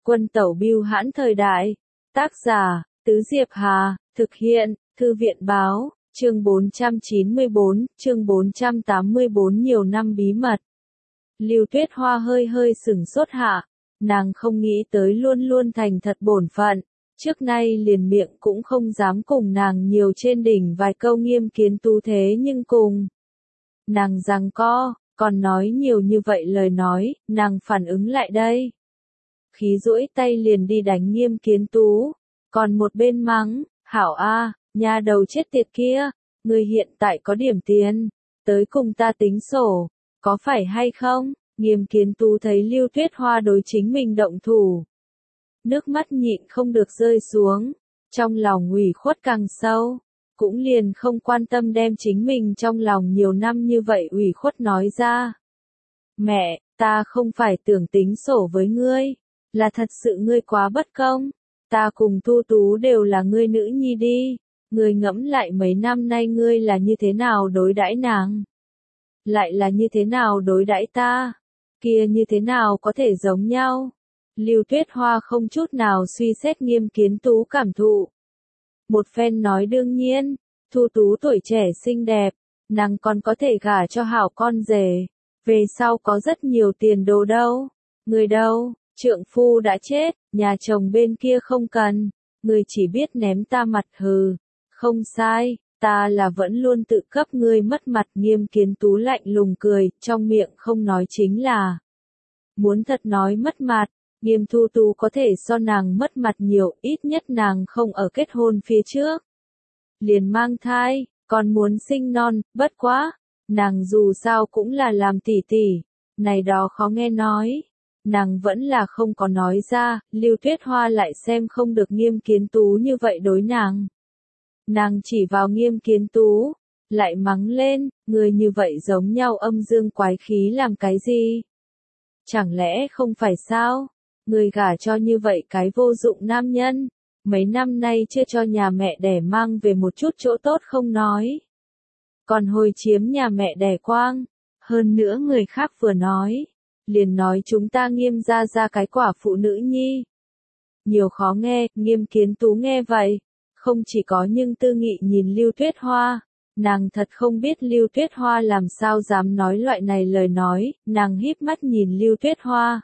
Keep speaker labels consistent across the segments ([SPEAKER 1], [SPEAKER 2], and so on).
[SPEAKER 1] Quân tẩu bưu hãn thời đại. Tác giả, Tứ Diệp Hà, thực hiện, Thư viện báo, chương 494, chương 484 nhiều năm bí mật. Lưu Tuyết Hoa hơi hơi sửng sốt hạ, nàng không nghĩ tới luôn luôn thành thật bổn phận, trước nay liền miệng cũng không dám cùng nàng nhiều trên đỉnh vài câu Nghiêm Kiến Tú thế nhưng cùng. Nàng giằng co, còn nói nhiều như vậy lời nói, nàng phản ứng lại đây. Khí duỗi tay liền đi đánh Nghiêm Kiến Tú, còn một bên mắng, hảo a, nhà đầu chết tiệt kia, người hiện tại có điểm tiền, tới cùng ta tính sổ, có phải hay không? Nghiêm Kiến Tú thấy Lưu Tuyết Hoa đối chính mình động thủ. Nước mắt nhịn không được rơi xuống, trong lòng ủy khuất càng sâu, cũng liền không quan tâm đem chính mình trong lòng nhiều năm như vậy ủy khuất nói ra. Mẹ, ta không phải tưởng tính sổ với ngươi, là thật sự ngươi quá bất công, ta cùng Tu Tú đều là ngươi nữ nhi đi, ngươi ngẫm lại mấy năm nay ngươi là như thế nào đối đãi nàng, lại là như thế nào đối đãi ta, kia như thế nào có thể giống nhau. Lưu Tuyết Hoa không chút nào suy xét Nghiêm Kiến Tú cảm thụ. Một phen nói đương nhiên, Tu Tú tuổi trẻ xinh đẹp, nàng còn có thể gả cho hảo con rể, về sau có rất nhiều tiền đồ đâu. Người đâu, trượng phu đã chết, nhà chồng bên kia không cần, người chỉ biết ném ta mặt hừ. Không sai, ta là vẫn luôn tự cấp ngươi mất mặt. Nghiêm Kiến Tú lạnh lùng cười, trong miệng không nói chính là. Muốn thật nói mất mặt, Nghiêm Tu Tú có thể so nàng mất mặt nhiều, ít nhất nàng không ở kết hôn phía trước. Liền mang thai, còn muốn sinh non, bất quá, nàng dù sao cũng là làm tỷ tỷ, này đó khó nghe nói. Nàng vẫn là không có nói ra, Lưu Tuyết Hoa lại xem không được Nghiêm Kiến Tú như vậy đối nàng. Nàng chỉ vào Nghiêm Kiến Tú, lại mắng lên, người như vậy giống nhau âm dương quái khí làm cái gì? Chẳng lẽ không phải sao? Người gả cho như vậy cái vô dụng nam nhân, mấy năm nay chưa cho nhà mẹ đẻ mang về một chút chỗ tốt không nói. Còn hồi chiếm nhà mẹ đẻ quang, hơn nữa người khác vừa nói, liền nói chúng ta Nghiêm ra cái quả phụ nữ nhi. Nhiều khó nghe, Nghiêm Kiến Tú nghe vậy, không chỉ có nhưng tư nghị nhìn Lưu Tuyết Hoa, nàng thật không biết Lưu Tuyết Hoa làm sao dám nói loại này lời nói, nàng híp mắt nhìn Lưu Tuyết Hoa.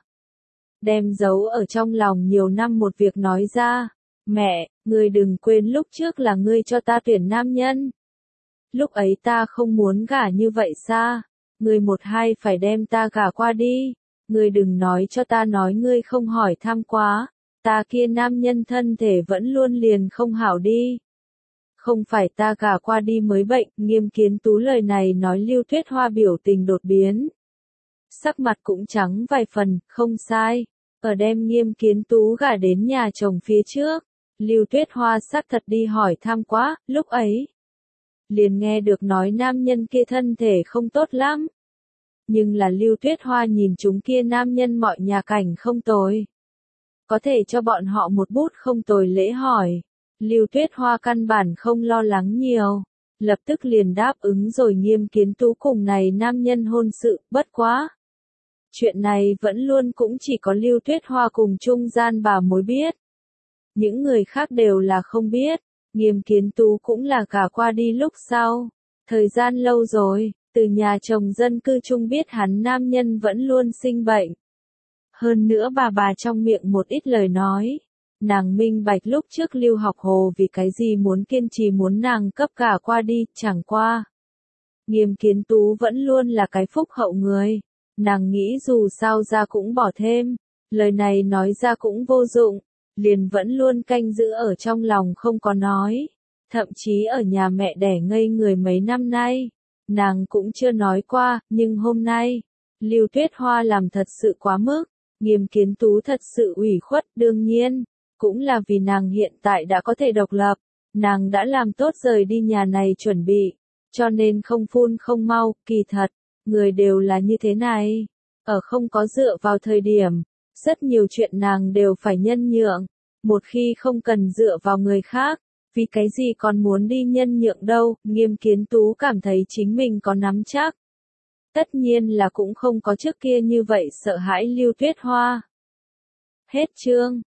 [SPEAKER 1] Đem giấu ở trong lòng nhiều năm một việc nói ra, mẹ, ngươi đừng quên lúc trước là ngươi cho ta tuyển nam nhân. Lúc ấy ta không muốn gả như vậy xa, ngươi một hai phải đem ta gả qua đi, ngươi đừng nói cho ta nói ngươi không hỏi thăm quá, ta kia nam nhân thân thể vẫn luôn liền không hảo đi. Không phải ta gả qua đi mới bệnh. Nghiêm Kiến Tú lời này nói Lưu Tuyết Hoa biểu tình đột biến. Sắc mặt cũng trắng vài phần, không sai. Ở đem Nghiêm Kiến Tú gả đến nhà chồng phía trước, Lưu Tuyết Hoa xác thật đi hỏi thăm quá, lúc ấy. Liền nghe được nói nam nhân kia thân thể không tốt lắm. Nhưng là Lưu Tuyết Hoa nhìn chúng kia nam nhân mọi nhà cảnh không tồi. Có thể cho bọn họ một bút không tồi lễ hỏi. Lưu Tuyết Hoa căn bản không lo lắng nhiều. Lập tức liền đáp ứng rồi Nghiêm Kiến Tú cùng này nam nhân hôn sự, bất quá. Chuyện này vẫn luôn cũng chỉ có Lưu Tuyết Hoa cùng trung gian bà mối biết. Những người khác đều là không biết, Nghiêm Kiến Tú cũng là gả qua đi lúc sau. Thời gian lâu rồi, từ nhà chồng dân cư chung biết hắn nam nhân vẫn luôn sinh bệnh. Hơn nữa bà trong miệng một ít lời nói. Nàng minh bạch lúc trước Lưu Học Hồ vì cái gì muốn kiên trì muốn nàng cấp gả qua đi, chẳng qua. Nghiêm Kiến Tú vẫn luôn là cái phúc hậu người. Nàng nghĩ dù sao ra cũng bỏ thêm, lời này nói ra cũng vô dụng, liền vẫn luôn canh giữ ở trong lòng không có nói. Thậm chí ở nhà mẹ đẻ ngây người mấy năm nay, nàng cũng chưa nói qua, nhưng hôm nay, Lưu Tuyết Hoa làm thật sự quá mức, Nghiêm Kiến Tú thật sự ủy khuất. Đương nhiên, cũng là vì nàng hiện tại đã có thể độc lập, nàng đã làm tốt rời đi nhà này chuẩn bị, cho nên không phun không mau. Kỳ thật, người đều là như thế này, ở không có dựa vào thời điểm, rất nhiều chuyện nàng đều phải nhân nhượng, một khi không cần dựa vào người khác, vì cái gì còn muốn đi nhân nhượng đâu. Nghiêm Kiến Tú cảm thấy chính mình có nắm chắc. Tất nhiên là cũng không có trước kia như vậy sợ hãi Lưu Tuyết Hoa. Hết chương.